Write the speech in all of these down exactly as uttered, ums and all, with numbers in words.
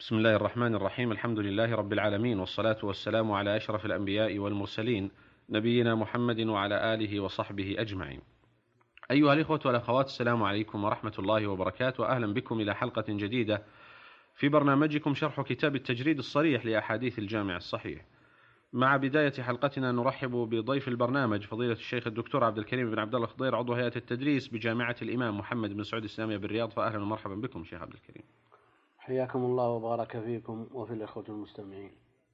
بسم الله الرحمن الرحيم. الحمد لله رب العالمين، والصلاة والسلام على أشرف الأنبياء والمرسلين، نبينا محمد وعلى آله وصحبه أجمعين. أيها الإخوة والأخوات، السلام عليكم ورحمة الله وبركاته، وأهلا بكم إلى حلقة جديدة في برنامجكم شرح كتاب التجريد الصريح لأحاديث الجامع الصحيح. مع بداية حلقتنا نرحب بضيف البرنامج فضيلة الشيخ الدكتور عبد الكريم بن عبد الله الخضير، عضو هيئة التدريس بجامعة الإمام محمد بن سعود الإسلامية بالرياض. فأهلا ومرحبا بكم شيخ عبد الكريم. حياكم الله وبارك فيكم وفي الإخوة المستمعين.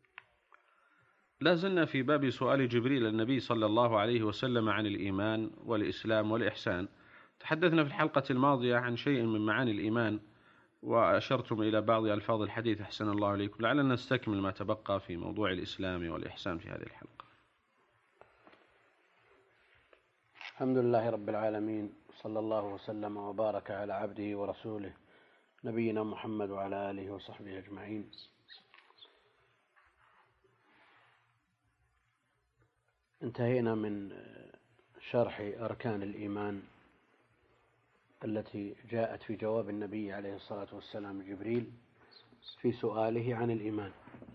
لا زلنا في باب سؤال جبريل النبي صلى الله عليه وسلم عن الإيمان والإسلام والإحسان. تحدثنا في الحلقة الماضية عن شيء من معاني الإيمان، وأشرتم إلى بعض ألفاظ الحديث أحسن الله عليكم. لعلنا نستكمل ما تبقى في موضوع الإسلام والإحسان في هذه الحلقة. الحمد لله رب العالمين، صلى الله وسلم وبارك على عبده ورسوله نبينا محمد وعلى آله وصحبه أجمعين. انتهينا من شرح أركان الإيمان التي جاءت في جواب النبي عليه الصلاة والسلام جبريل في سؤاله عن الإيمان.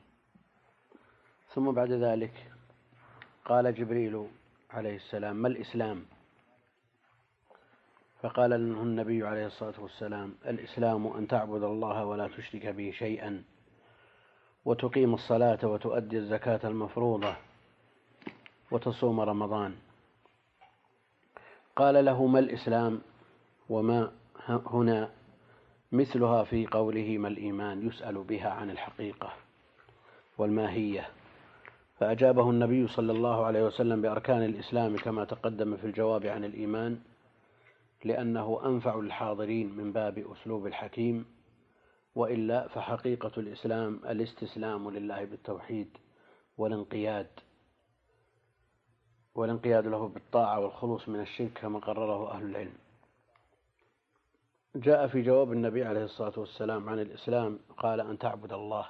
ثم بعد ذلك قال جبريل عليه السلام: ما الإسلام؟ فقال له النبي عليه الصلاة والسلام: الإسلام أن تعبد الله ولا تشرك به شيئا، وتقيم الصلاة وتؤدي الزكاة المفروضة، وتصوم رمضان. قال له: ما الإسلام؟ وما هنا مثلها في قوله ما الإيمان، يسأل بها عن الحقيقة والماهية. فأجابه النبي صلى الله عليه وسلم بأركان الإسلام كما تقدم في الجواب عن الإيمان، لأنه أنفع للحاضرين من باب أسلوب الحكيم، وإلا فحقيقة الإسلام الاستسلام لله بالتوحيد والانقياد والانقياد له بالطاعة والخلوص من الشرك كما قرره أهل العلم. جاء في جواب النبي عليه الصلاة والسلام عن الإسلام قال: أن تعبد الله.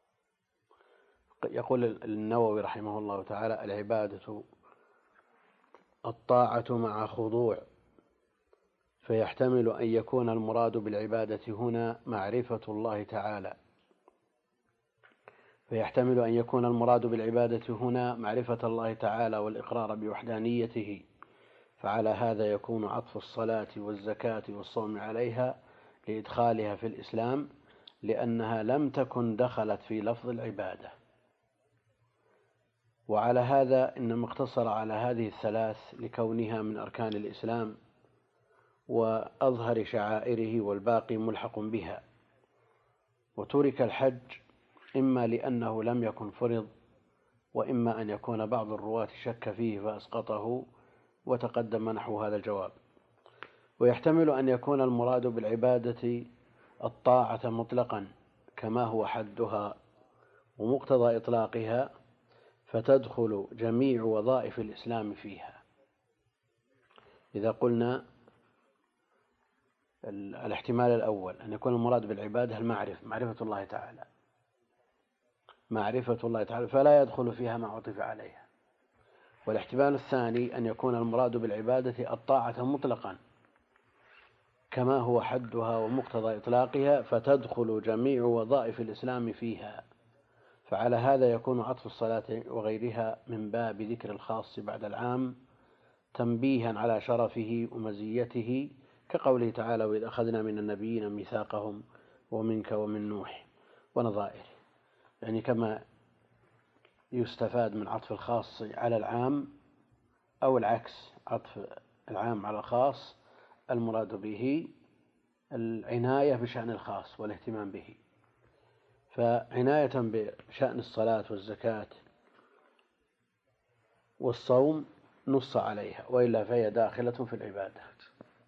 يقول النووي رحمه الله تعالى: العبادة الطاعة مع خضوع، فيحتمل أن يكون المراد بالعبادة هنا معرفة الله تعالى فيحتمل أن يكون المراد بالعبادة هنا معرفة الله تعالى والإقرار بوحدانيته، فعلى هذا يكون عطف الصلاة والزكاة والصوم عليها لإدخالها في الإسلام، لأنها لم تكن دخلت في لفظ العبادة. وعلى هذا إنما اقتصر على هذه الثلاث لكونها من أركان الإسلام وأظهر شعائره، والباقي ملحق بها. وترك الحج إما لأنه لم يكن فرض، وإما أن يكون بعض الرواة شك فيه فأسقطه، وتقدم نحو هذا الجواب. ويحتمل أن يكون المراد بالعبادة الطاعة مطلقا كما هو حدها ومقتضى إطلاقها، فتدخل جميع وظائف الإسلام فيها. إذا قلنا الاحتمال الأول أن يكون المراد بالعبادة المعرفة، معرفة الله تعالى معرفة الله تعالى فلا يدخل فيها ما عطف عليها. والاحتمال الثاني أن يكون المراد بالعبادة الطاعة مطلقا كما هو حدها ومقتضى إطلاقها، فتدخل جميع وظائف الإسلام فيها. فعلى هذا يكون عطف الصلاة وغيرها من باب ذكر الخاص بعد العام، تنبيها على شرفه ومزيته، كقوله تعالى: وإذ أخذنا من النبيين ميثاقهم ومنك ومن نوح ونظائره. يعني كما يستفاد من عطف الخاص على العام، أو العكس، عطف العام على الخاص، المراد به العناية بشأن الخاص والاهتمام به. فعناية بشأن الصلاة والزكاة والصوم نص عليها، وإلا فهي داخلة في العبادات.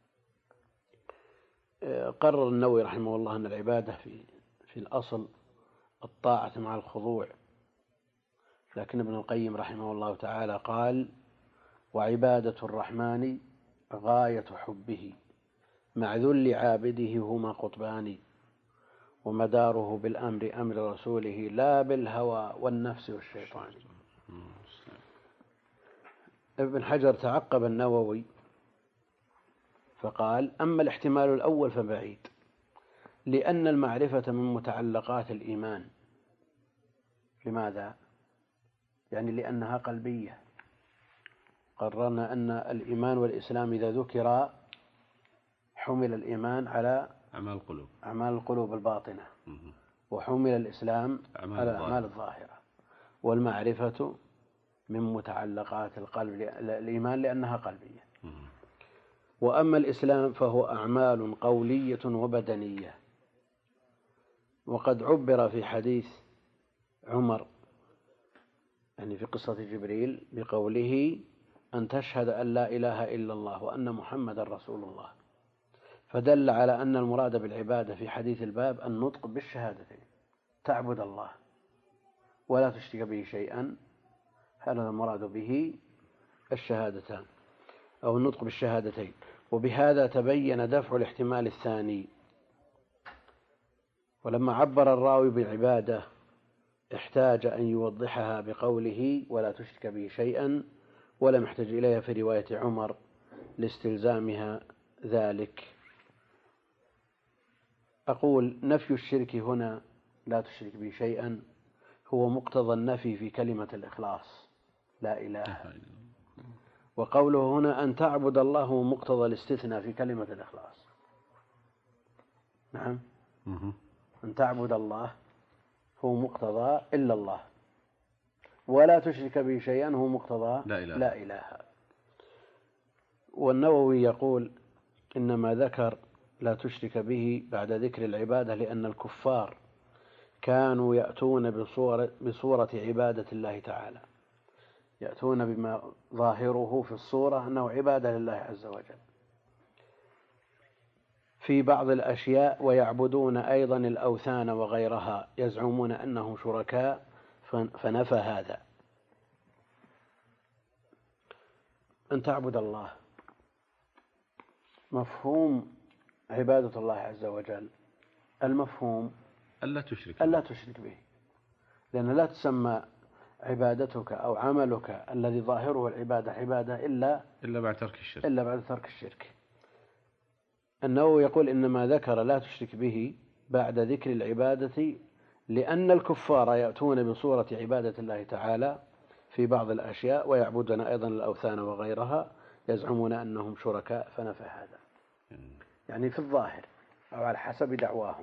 قرر النووي رحمه الله أن العبادة في في الأصل الطاعة مع الخضوع، لكن ابن القيم رحمه الله تعالى قال: وعبادة الرحمن غاية حبه، مع ذل عابده هما قطبان، ومداره بالأمر أمر رسوله، لا بالهوى والنفس والشيطان. ابن حجر تعقب النووي فقال: أما الاحتمال الأول فبعيد، لأن المعرفة من متعلقات الإيمان. لماذا؟ يعني لأنها قلبية. قررنا أن الإيمان والإسلام إذا ذكر حمل الإيمان على أعمال القلوب أعمال القلوب الباطنة، وحمل الإسلام على الأعمال الظاهرة، والمعرفة من متعلقات القلب الإيمان لأنها قلبية. وأما الإسلام فهو أعمال قولية وبدنية. وقد عبر في حديث عمر يعني في قصة جبريل بقوله أن تشهد أن لا إله إلا الله وأن محمد رسول الله، فدل على أن المراد بالعبادة في حديث الباب النطق بالشهادتين، تعبد الله ولا تشرك به شيئا، هذا المراد به الشهادتان أو النطق بالشهادتين. وبهذا تبين دفع الاحتمال الثاني. ولما عبر الراوي بالعبادة احتاج أن يوضحها بقوله ولا تشرك به شيئا، ولم يحتج إليها في رواية عمر لاستلزامها ذلك. أقول نفي الشرك هنا لا تشرك به شيئا هو مقتضى النفي في كلمة الإخلاص لا إله، وقوله هنا أن تعبد الله هو مقتضى الاستثناء في كلمة الإخلاص. نعم، أن تعبد الله هو مقتضى إلا الله، ولا تشرك به شيئا هو مقتضى لا إله, لا إله. والنووي يقول إنما ذكر لا تشرك به بعد ذكر العبادة لأن الكفار كانوا يأتون بصورة, بصورة عبادة الله تعالى، يأتون بما ظاهره في الصورة أنه عبادة لله عز وجل في بعض الأشياء، ويعبدون أيضا الأوثان وغيرها يزعمون أنهم شركاء، فنفى هذا. أن تعبد الله مفهوم عبادة الله عز وجل، المفهوم ألا تشرك ألا تشرك به، لأن لا تسمى عبادتك أو عملك الذي ظاهره العبادة عبادة إلا إلا بعد ترك الشرك إلا بعد ترك الشرك. النووي يقول إنما ذكر لا تشرك به بعد ذكر العبادة لأن الكفار يأتون بصورة عبادة الله تعالى في بعض الأشياء، ويعبدون أيضا الأوثان وغيرها يزعمون أنهم شركاء، فنفى هذا يعني في الظاهر أو على حسب دعواهم.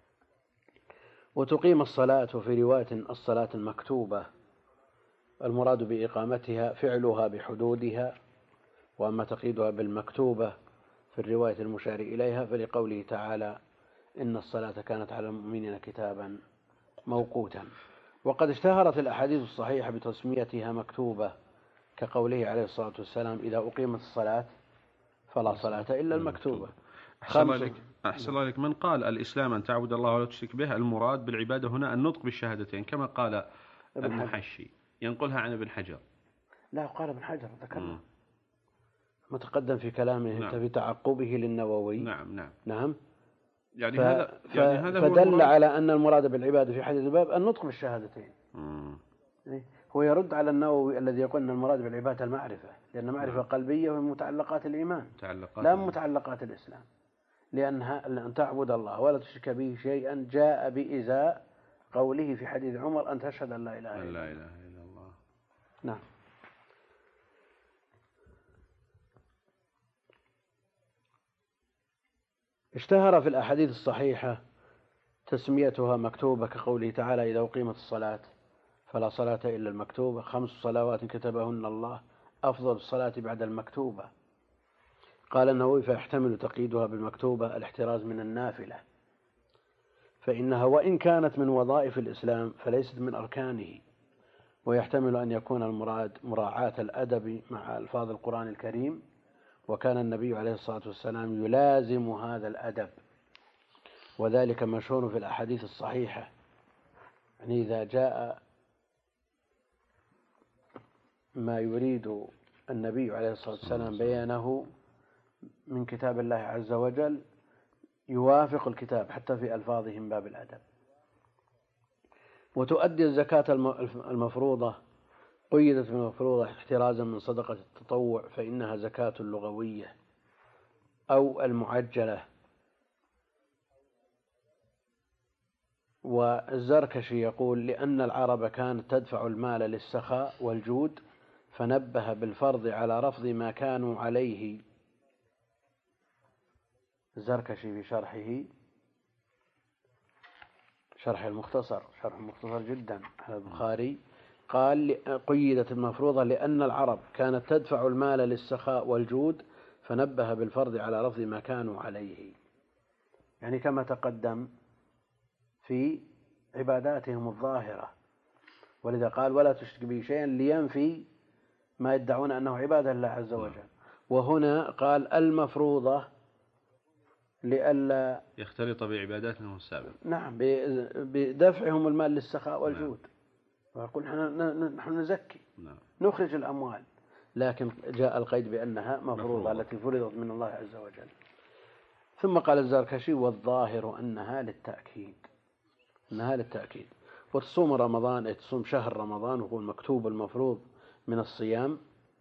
وتقيم الصلاة في رواية الصلاة المكتوبة، المراد بإقامتها فعلها بحدودها، وأما تقييدها بالمكتوبة في الرواية المشار إليها فلقوله تعالى إن الصلاة كانت على المؤمنين كتابا موقوتا. وقد اشتهرت الأحاديث الصحيحة بتسميتها مكتوبة كقوله عليه الصلاة والسلام إذا أقيمت الصلاة فلا صلاة إلا المكتوبة. أحسن الله أحسن الله عليك. من قال الإسلام أن تعبد الله ولا تشرك به، المراد بالعبادة هنا النطق بالشهادتين كما قال المحشي، ينقلها عن ابن حجر. لا، قال ابن حجر ذكرنا متقدم في كلامه نعم. في تعقبه للنووي. نعم نعم نعم. يعني ف... هذا يعني هذا فدل على أن المراد بالعبادة في حديث الباب النطق بالشهادتين. مم. هو يرد على النووي الذي يقول أن المراد بالعبادة المعرفة، لأن معرفة نعم. قلبية ومن متعلقات الإيمان متعلقات لا من متعلقات الإسلام، لأنها أن تعبد الله ولا تشرك به شيئا جاء بإزاء قوله في حديث عمر أن تشهد أن لا إله إلا الله. لا إله إلا الله. نعم. اشتهر في الأحاديث الصحيحة تسميتها مكتوبة كقوله تعالى إذا أقيمت الصلاة فلا صلاة إلا المكتوبة، خمس صلوات كتبهن الله أفضل الصلاة بعد المكتوبة. قال النووي فيحتمل تقييدها بالمكتوبة الاحتراز من النافلة، فإنها وإن كانت من وظائف الإسلام فليست من أركانه، ويحتمل أن يكون المراد مراعاة الأدب مع ألفاظ القرآن الكريم، وكان النبي عليه الصلاة والسلام يلازم هذا الأدب، وذلك مشهور في الأحاديث الصحيحة. يعني إذا جاء ما يريد النبي عليه الصلاة والسلام بيانه من كتاب الله عز وجل يوافق الكتاب حتى في ألفاظهم باب الأدب. وتؤدي الزكاة المفروضة قيدت المفروضة احترازا من صدقة التطوع، فإنها زكاة لغوية أو المعجلة، والزركشي يقول لأن العرب كانت تدفع المال للسخاء والجود فنبه بالفرض على رفض ما كانوا عليه. الزركشي في شرحه شرح المختصر شرح مختصر جدا على البخاري قال قيدت المفروضة لأن العرب كانت تدفع المال للسخاء والجود فنبه بالفرض على رفض ما كانوا عليه، يعني كما تقدم في عباداتهم الظاهرة، ولذا قال ولا تشرك به شيئا لينفي ما يدعون أنه عبادة الله عز وجل. وهنا قال المفروضة لئلا يختلط بعباداتهم السابقة. نعم، بدفعهم المال للسخاء والجود. ويقول نحن نزكي نعم. نخرج الأموال، لكن جاء القيد بأنها مفروضة التي فرضت من الله عز وجل. ثم قال الزركشي والظاهر أنها للتأكيد أنها للتأكيد وتصوم رمضان، أي تصوم شهر رمضان وهو المكتوب المفروض من الصيام،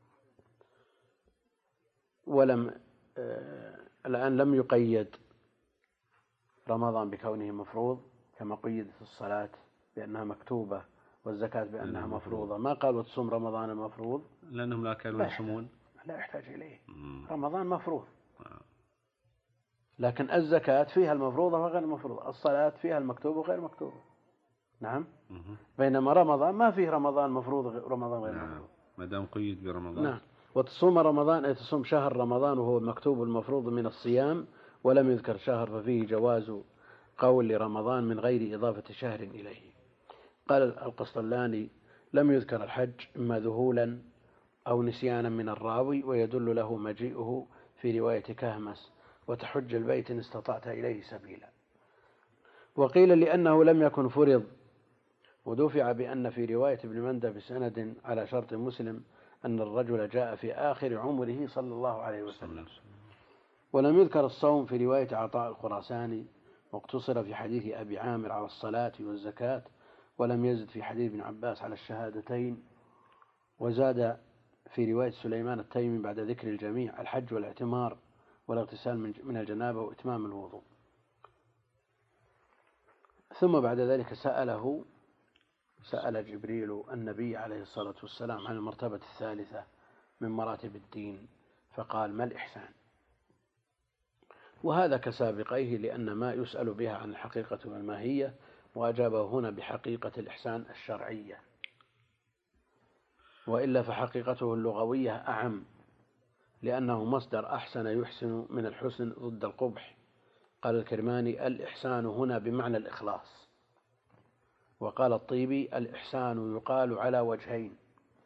ولم آه الآن لم يقيد رمضان بكونه مفروض كما قيدت الصلاة بأنها مكتوبة والزكاة بأنها مفروضة. ما قال وتصوم رمضان المفروض لأنهم لا كانوا يصومون، لا يحتاج إليه. رمضان مفروض، لكن الزكاة فيها المفروضة وغير المفروضة، الصلاة فيها المكتوبة وغير مكتوبة. نعم. بينما رمضان ما فيه رمضان مفروض رمضان غير نعم. مفروض ما دام قيد برمضان. نعم. وتصوم رمضان أي تصوم شهر رمضان وهو المكتوب المفروض من الصيام، ولم يذكر شهر ففيه جواز قول لرمضان من غير إضافة شهر إليه. قال القسطلاني لم يذكر الحج إما ذهولا أو نسيانا من الراوي، ويدل له مجيئه في رواية كهمس وتحج البيت إن استطعت إليه سبيلا. وقيل لأنه لم يكن فرض، ودفع بأن في رواية ابن مندى بسند على شرط مسلم أن الرجل جاء في آخر عمره صلى الله عليه وسلم. ولم يذكر الصوم في رواية عطاء الخراساني، واقتصر في حديث أبي عامر على الصلاة والزكاة، ولم يزد في حديث ابن عباس على الشهادتين. وزاد في رواية سليمان التيمي بعد ذكر الجميع الحج والاعتمار والاغتسال من الجنابة وإتمام الوضوء. ثم بعد ذلك سأله سأل جبريل النبي عليه الصلاة والسلام عن المرتبة الثالثة من مراتب الدين، فقال ما الإحسان؟ وهذا كسابقيه لأن ما يسأل بها عن الحقيقة والماهية، وأجابه هنا بحقيقة الإحسان الشرعية، وإلا فحقيقته اللغوية أعم، لأنه مصدر أحسن يحسن من الحسن ضد القبح. قال الكرماني الإحسان هنا بمعنى الإخلاص. وقال الطيبي الإحسان يقال على وجهين: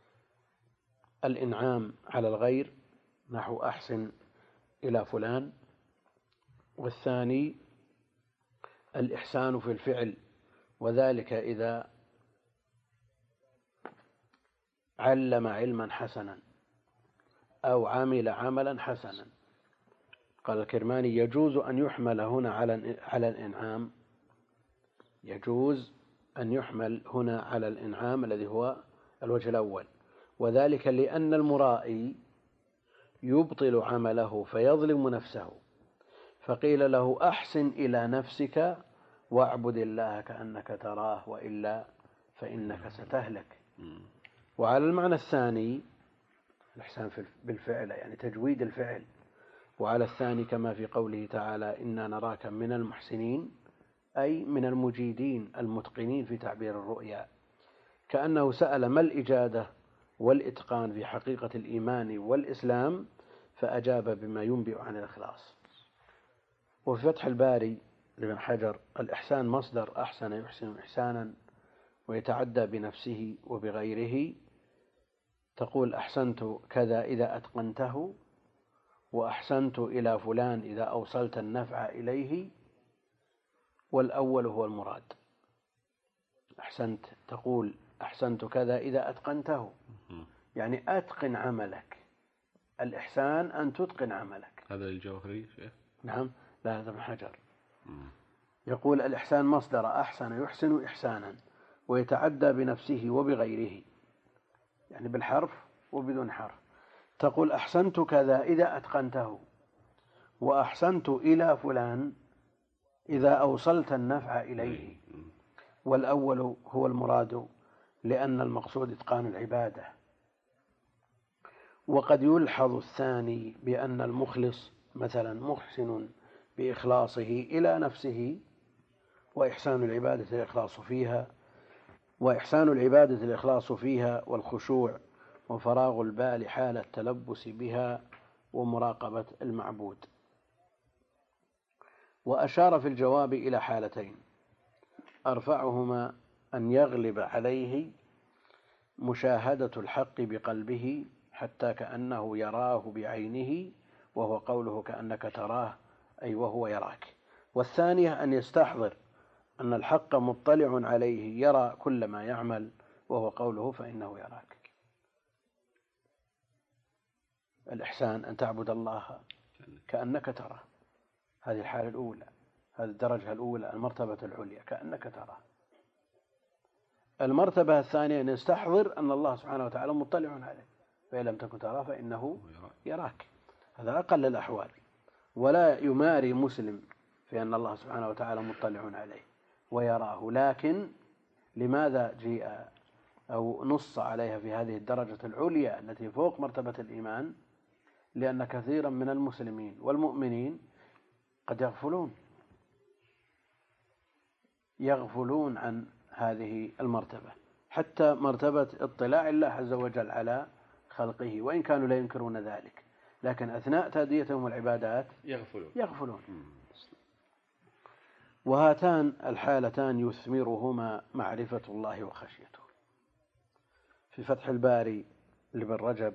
الإنعام على الغير نحو أحسن إلى فلان، والثاني الإحسان في الفعل، وذلك إذا علم علما حسنا أو عمل عملا حسنا. قال الكرماني يجوز أن يحمل هنا على الإنعام يجوز أن يحمل هنا على الإنعام الذي هو الوجه الأول، وذلك لأن المرائي يبطل عمله فيظلم نفسه، فقيل له أحسن إلى نفسك واعبد الله كأنك تراه وإلا فإنك ستهلك. وعلى المعنى الثاني الإحسان بالفعل يعني تجويد الفعل، وعلى الثاني كما في قوله تعالى إنا نراك من المحسنين أي من المجيدين المتقنين في تعبير الرؤيا، كأنه سأل ما الإجادة والإتقان في حقيقة الإيمان والإسلام، فأجاب بما ينبئ عن الإخلاص. وفي فتح الباري لابن حجر الإحسان مصدر أحسن يحسن إحسانا، ويتعدى بنفسه وبغيره. تقول أحسنت كذا إذا أتقنته، وأحسنت إلى فلان إذا أوصلت النفع إليه، والأول هو المراد. أحسنت تقول أحسنت كذا إذا أتقنته، يعني أتقن عملك. الإحسان أن تتقن عملك. هذا الجوهري شيخ؟ نعم، لا هذا ابن حجر. يقول الإحسان مصدر أحسن يحسن إحسانا، ويتعدى بنفسه وبغيره، يعني بالحرف وبدون حرف. تقول أحسنت كذا إذا أتقنته، وأحسنت إلى فلان إذا أوصلت النفع إليه. والأول هو المراد لأن المقصود إتقان العبادة. وقد يلحظ الثاني بأن المخلص مثلا محسن بإخلاصه إلى نفسه، وإحسان العبادة الإخلاص فيها وإحسان العبادة الإخلاص فيها والخشوع وفراغ البال حال التلبس بها ومراقبة المعبود. وأشار في الجواب إلى حالتين أرفعهما أن يغلب عليه مشاهدة الحق بقلبه حتى كأنه يراه بعينه، وهو قوله كأنك تراه أي وهو يراك. والثانية أن يستحضر أن الحق مطلع عليه يرى كل ما يعمل، وهو قوله فإنه يراك. الإحسان أن تعبد الله كأنك تراه، هذه الحالة الأولى، هذه الدرجة الأولى، المرتبة العليا كأنك تراه. المرتبة الثانية أن يستحضر أن الله سبحانه وتعالى مطلع عليه، فإن لم تكن تراه فإنه يراك. هذا أقل الأحوال. ولا يماري مسلم في أن الله سبحانه وتعالى مطلع عليه ويراه، لكن لماذا جيء أو نص عليها في هذه الدرجة العليا التي فوق مرتبة الإيمان؟ لأن كثيرا من المسلمين والمؤمنين قد يغفلون يغفلون عن هذه المرتبة، حتى مرتبة اطلاع الله عز وجل على خلقه، وإن كانوا لا ينكرون ذلك، لكن أثناء تأديتهم العبادات يغفلون, يغفلون. وهاتان الحالتان يثمرهما معرفة الله وخشيته. في فتح الباري لابن رجب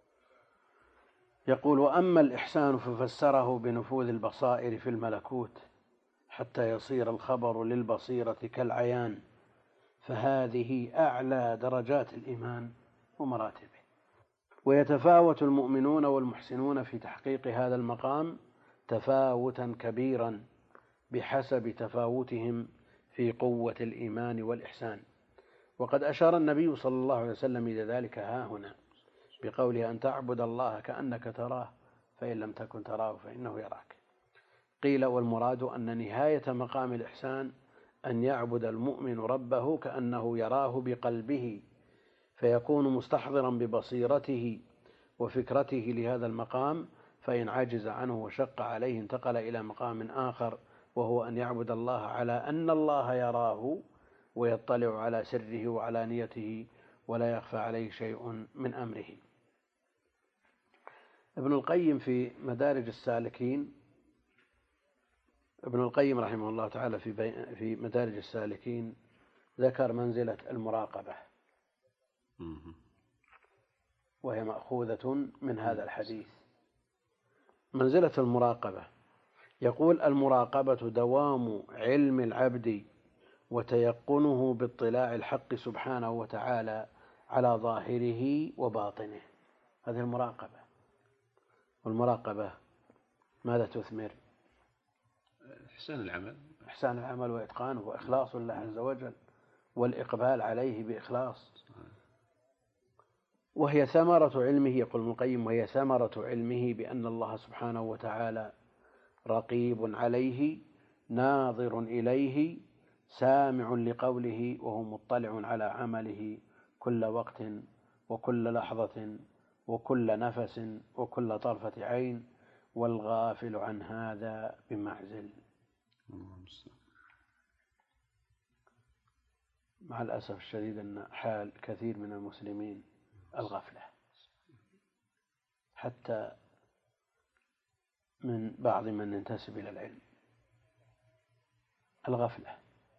يقول: وأما الإحسان ففسره بنفوذ البصائر في الملكوت حتى يصير الخبر للبصيرة كالعيان، فهذه أعلى درجات الإيمان ومراتبه. ويتفاوت المؤمنون والمحسنون في تحقيق هذا المقام تفاوتا كبيرا بحسب تفاوتهم في قوة الإيمان والإحسان. وقد أشار النبي صلى الله عليه وسلم إلى ذلك ها هنا بقوله: أن تعبد الله كأنك تراه فإن لم تكن تراه فإنه يراك. قيل: والمراد أن نهاية مقام الإحسان أن يعبد المؤمن ربه كأنه يراه بقلبه، فيكون مستحضرا ببصيرته وفكرته لهذا المقام، فإن عجز عنه وشق عليه انتقل إلى مقام آخر، وهو أن يعبد الله على أن الله يراه ويطلع على سره وعلانيته ولا يخفى عليه شيء من أمره. ابن القيم في مدارج السالكين ابن القيم رحمه الله تعالى في في مدارج السالكين ذكر منزلة المراقبة، وهي مأخوذة من هذا الحديث. منزلة المراقبة، يقول: المراقبة دوام علم العبد وتيقنه باطلاع الحق سبحانه وتعالى على ظاهره وباطنه. هذه المراقبة. والمراقبة ماذا تثمر؟ إحسان العمل إحسان العمل وإتقانه وإخلاص الله عز وجل والإقبال عليه بإخلاص. وهي ثمرة علمه، يقول ابن القيم: وهي ثمرة علمه بأن الله سبحانه وتعالى رقيب عليه ناظر إليه سامع لقوله، وهو مطلع على عمله كل وقت وكل لحظة وكل نفس وكل طرفة عين، والغافل عن هذا بمعزل. مع الأسف الشديد أن حال كثير من المسلمين الغفلة، حتى من بعض من ينتسب إلى العلم، الغفلة.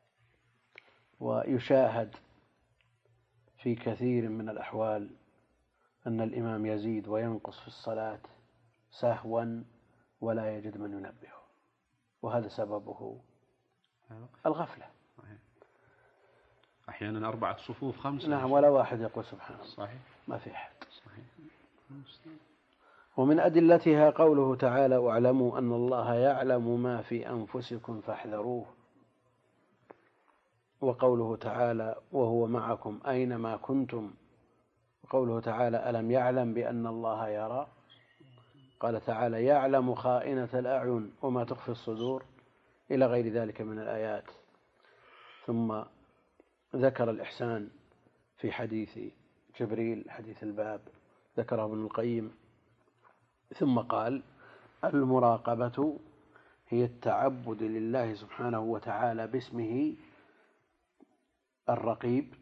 ويشاهد في كثير من الأحوال أن الإمام يزيد وينقص في الصلاة سهوا ولا يجد من ينبهه، وهذا سببه الغفلة. أحيانا أربعة صفوف خمسة. نعم، ولا واحد يقول سبحان الله. صحيح. ما في أحد. صحيح. ومن أدلتها قوله تعالى: واعلموا أن الله يعلم ما في أنفسكم فاحذروه. وقوله تعالى: وهو معكم أينما كنتم. وقوله تعالى: ألم يعلم بأن الله يرى. قال تعالى: يعلم خائنة الأعين وما تخفي الصدور، إلى غير ذلك من الآيات. ثم ذكر الإحسان في حديث جبريل حديث الباب ذكره ابن القيم، ثم قال المراقبة هي التعبد لله سبحانه وتعالى باسمه الرقيب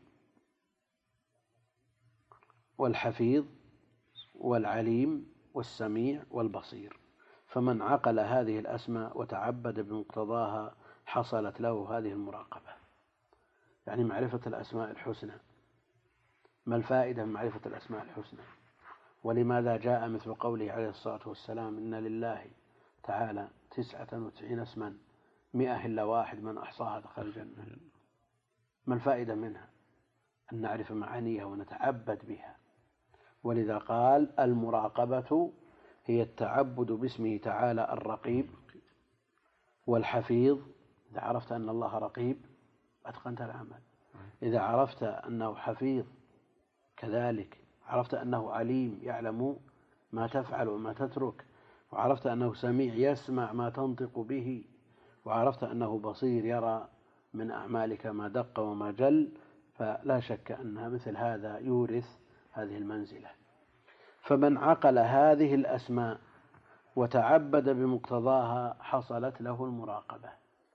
والحفيظ والعليم والسميع والبصير، فمن عقل هذه الأسماء وتعبد بمقتضاها حصلت له هذه المراقبة. يعني معرفة الأسماء الحسنى. ما الفائدة من معرفة الأسماء الحسنى؟ ولماذا جاء مثل قوله عليه الصلاة والسلام إن لله تعالى تسعة وتسعين اسما مئة إلا واحد من أحصاها دخل الجنة؟ ما الفائدة منها؟ أن نعرف معانيها ونتعبد بها. ولذا قال المراقبة هي التعبد باسمه تعالى الرقيب والحفيظ. إذا عرفت أن الله رقيب أتقنت العمل، إذا عرفت أنه حفيظ كذلك عرفت أنه عليم يعلم ما تفعل وما تترك، وعرفت أنه سميع يسمع ما تنطق به، وعرفت أنه بصير يرى من أعمالك ما دق وما جل، فلا شك أن مثل هذا يورث هذه المنزلة. فمن عقل هذه الأسماء وتعبد بمقتضاها حصلت له المراقبة.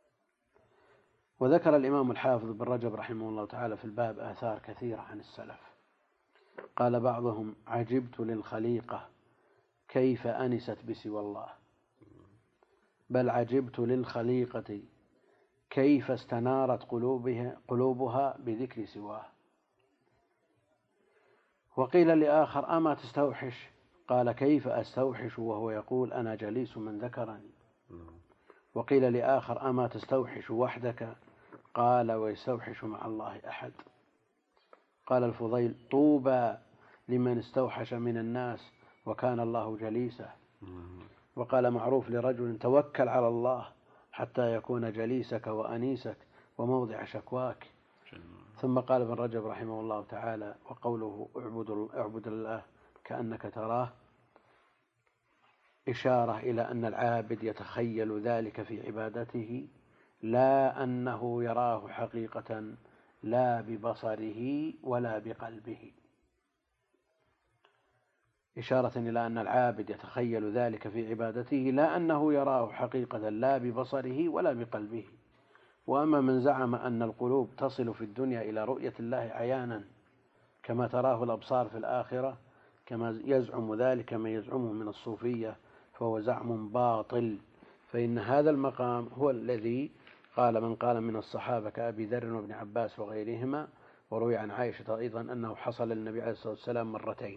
وذكر الإمام الحافظ بن رجب رحمه الله تعالى في الباب آثار كثيرة عن السلف. قال بعضهم عجبت للخليقة كيف أنست بسوى الله، بل عجبت للخليقة كيف استنارت قلوبها, قلوبها بذكر سواه. وقيل لآخر أما تستوحش؟ قال كيف أستوحش وهو يقول أنا جليس من ذكرني. وقيل لآخر أما تستوحش وحدك؟ قال ويستوحش مع الله أحد. قال الفضيل طوبى لمن استوحش من الناس وكان الله جليسه. وقال معروف لرجل توكل على الله حتى يكون جليسك وأنيسك وموضع شكواك. ثم قال ابن رجب رحمه الله تعالى وقوله اعبد الله كأنك تراه إشارة إلى أن العابد يتخيل ذلك في عبادته لا أنه يراه حقيقة لا ببصره ولا بقلبه، إشارة إلى أن العابد يتخيل ذلك في عبادته لا أنه يراه حقيقة لا ببصره ولا بقلبه. وأما من زعم أن القلوب تصل في الدنيا إلى رؤية الله عيانا كما تراه الأبصار في الآخرة كما يزعم ذلك من يزعمه من الصوفية فهو زعم باطل، فإن هذا المقام هو الذي قال من قال من الصحابة كأبي ذر وابن عباس وغيرهما. وروي عن عائشة أيضا أنه حصل للنبي عليه الصلاة والسلام مرتين،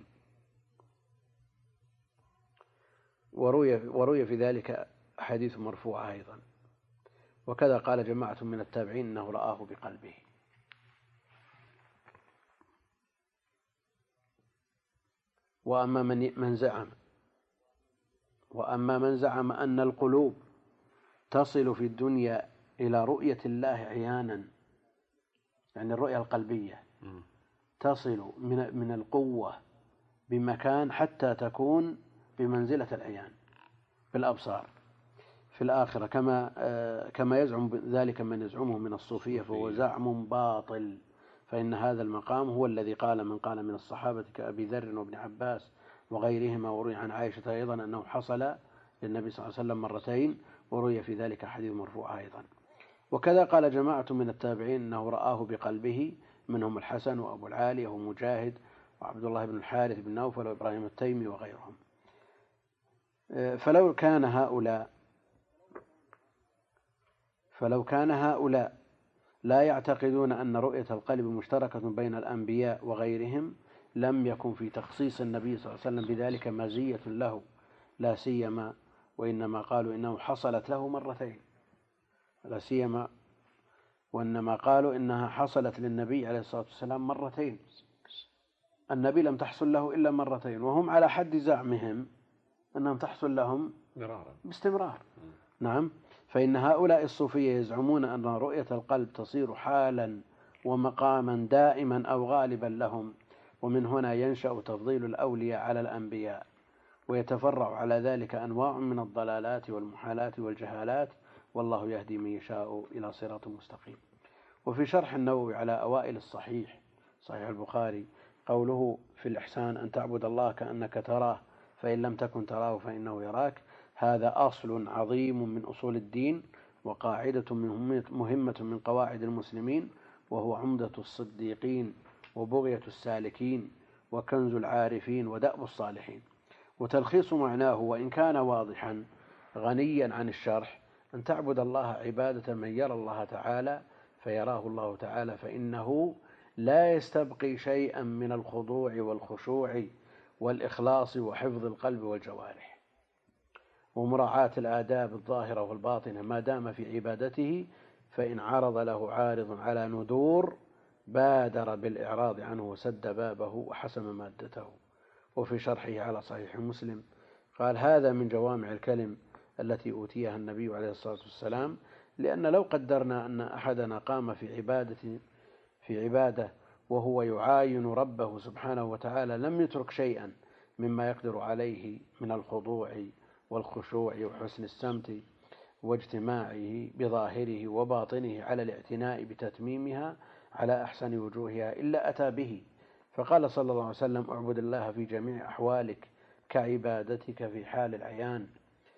وروي, وروي في ذلك حديث مرفوع أيضا. وكذا قال جماعة من التابعين أنه رآه بقلبه. وأما من من زعم وأما من زعم أن القلوب تصل في الدنيا إلى رؤية الله عيانا، يعني الرؤية القلبية تصل من من القوة بمكان حتى تكون بمنزلة العيان بالأبصار في الآخرة كما كما يزعم ذلك من يزعمه من الصوفية، فهو زعم باطل. فإن هذا المقام هو الذي قال من قال من الصحابة كأبي ذر وابن عباس وغيرهما. وروي عن عائشة أيضا أنه حصل للنبي صلى الله عليه وسلم مرتين، وروي في ذلك حديث مرفوع أيضا. وكذا قال جماعة من التابعين أنه رآه بقلبه، منهم الحسن وأبو العالية ومجاهد وعبد الله بن الحارث بن نوفل وإبراهيم التيمي وغيرهم. فلو كان هؤلاء فلو كان هؤلاء لا يعتقدون أن رؤية القلب مشتركة بين الأنبياء وغيرهم لم يكن في تخصيص النبي صلى الله عليه وسلم بذلك مزية له لا سيما، وإنما قالوا إنه حصلت له مرتين لا سيما، وإنما قالوا إنها حصلت للنبي عليه الصلاة والسلام مرتين. النبي لم تحصل له إلا مرتين، وهم على حد زعمهم أنهم تحصل لهم باستمرار. نعم. فإن هؤلاء الصوفية يزعمون أن رؤية القلب تصير حالا ومقاما دائما أو غالبا لهم، ومن هنا ينشأ تفضيل الأولياء على الأنبياء، ويتفرع على ذلك أنواع من الضلالات والمحالات والجهالات، والله يهدي من يشاء إلى صراط مستقيم. وفي شرح النووي على أوائل الصحيح صحيح البخاري قوله في الإحسان أن تعبد الله كأنك تراه فإن لم تكن تراه فإنه يراك، هذا أصل عظيم من أصول الدين وقاعدة مهمة من قواعد المسلمين، وهو عمدة الصديقين وبغية السالكين وكنز العارفين ودأب الصالحين. وتلخيص معناه وإن كان واضحا غنيا عن الشرح أن تعبد الله عبادة من يرى الله تعالى فيراه الله تعالى، فإنه لا يستبقي شيئا من الخضوع والخشوع والإخلاص وحفظ القلب والجوارح ومراعاة الآداب الظاهرة والباطنة ما دام في عبادته، فإن عرض له عارض على ندور بادر بالإعراض عنه وسد بابه وحسم مادته. وفي شرحه على صحيح مسلم قال: هذا من جوامع الكلم التي أوتيها النبي عليه الصلاة والسلام، لأن لو قدرنا أن أحدنا قام في عبادة في عبادة وهو يعاين ربه سبحانه وتعالى لم يترك شيئا مما يقدر عليه من الخضوع والخشوع وحسن السمت واجتماعه بظاهره وباطنه على الاعتناء بتتميمها على أحسن وجوهها إلا أتى به. فقال صلى الله عليه وسلم: اعبد الله في جميع أحوالك كعبادتك في حال العيان،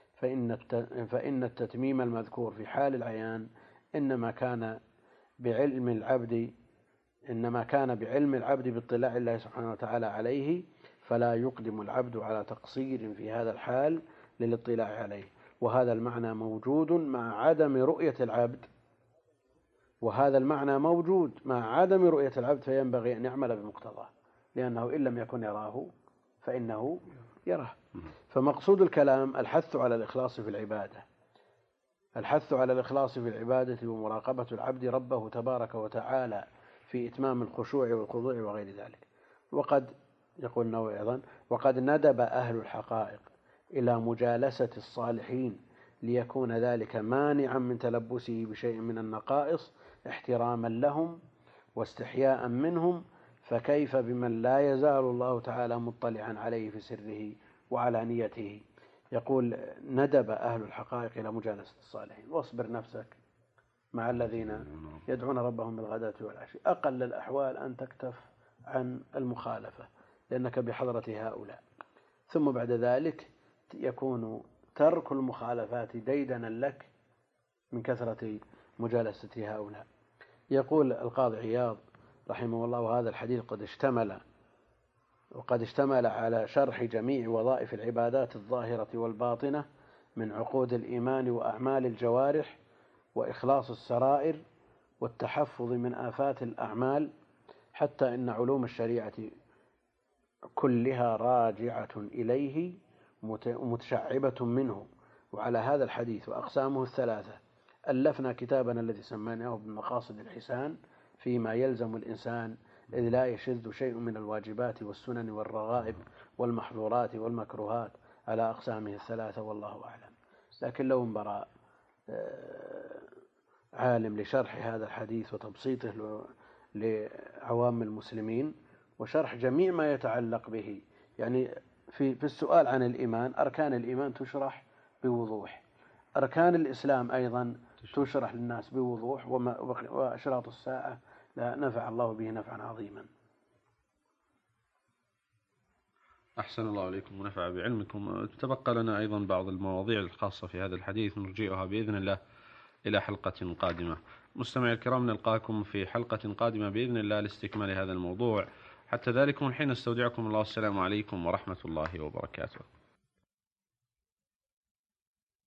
فإن التتميم المذكور في حال العيان إنما كان بعلم العبد إنما كان بعلم العبد باطلاع الله سبحانه وتعالى عليه، فلا يقدم العبد على تقصير في هذا الحال للاطلاع عليه. وهذا المعنى موجود مع عدم رؤية العبد وهذا المعنى موجود مع عدم رؤية العبد فينبغي أن يعمل بمقتضاه، لأنه إن لم يكن يراه فإنه يراه. فمقصود الكلام الحث على الإخلاص في العبادة الحث على الإخلاص في العبادة ومراقبة العبد ربه تبارك وتعالى في إتمام الخشوع والخضوع وغير ذلك. وقد يقول النووي أيضا: وقد ندب أهل الحقائق إلى مجالسة الصالحين ليكون ذلك مانعا من تلبسه بشيء من النقائص احتراما لهم واستحياء منهم، فكيف بمن لا يزال الله تعالى مطلعا عليه في سره وعلانيته. يقول: ندب أهل الحقائق إلى مجالسة الصالحين، واصبر نفسك مع الذين يدعون ربهم بالغداة والعشي. أقل الأحوال أن تكتف عن المخالفة لأنك بحضرة هؤلاء، ثم بعد ذلك يكون ترك المخالفات ديدنا لك من كثرة مجالسة هؤلاء. يقول القاضي عياض رحمه الله: وهذا الحديث قد اشتمل وقد اشتمل على شرح جميع وظائف العبادات الظاهرة والباطنة من عقود الإيمان وأعمال الجوارح وإخلاص السرائر والتحفظ من آفات الأعمال، حتى إن علوم الشريعة كلها راجعة إليه متشعبة منه. وعلى هذا الحديث وأقسامه الثلاثة ألفنا كتابنا الذي سميناه بمقاصد الحسان فيما يلزم الإنسان، إذ لا يشذ شيء من الواجبات والسنن والرغائب والمحظورات والمكروهات على أقسامه الثلاثة، والله أعلم. لكن لو انبرى عالم لشرح هذا الحديث وتبسيطه لعوام المسلمين وشرح جميع ما يتعلق به، يعني في في السؤال عن الإيمان، أركان الإيمان تشرح بوضوح، أركان الإسلام أيضا تشرح للناس بوضوح، وأشراط الساعة لا نفع الله به نفعا عظيما. أحسن الله عليكم ونفع بعلمكم. تبقى لنا أيضا بعض المواضيع الخاصة في هذا الحديث نرجئها بإذن الله إلى حلقة قادمة. مستمعي الكرام، نلقاكم في حلقة قادمة بإذن الله لاستكمال هذا الموضوع. حتى ذلك من حين استودعكم الله، السلام عليكم ورحمة الله وبركاته.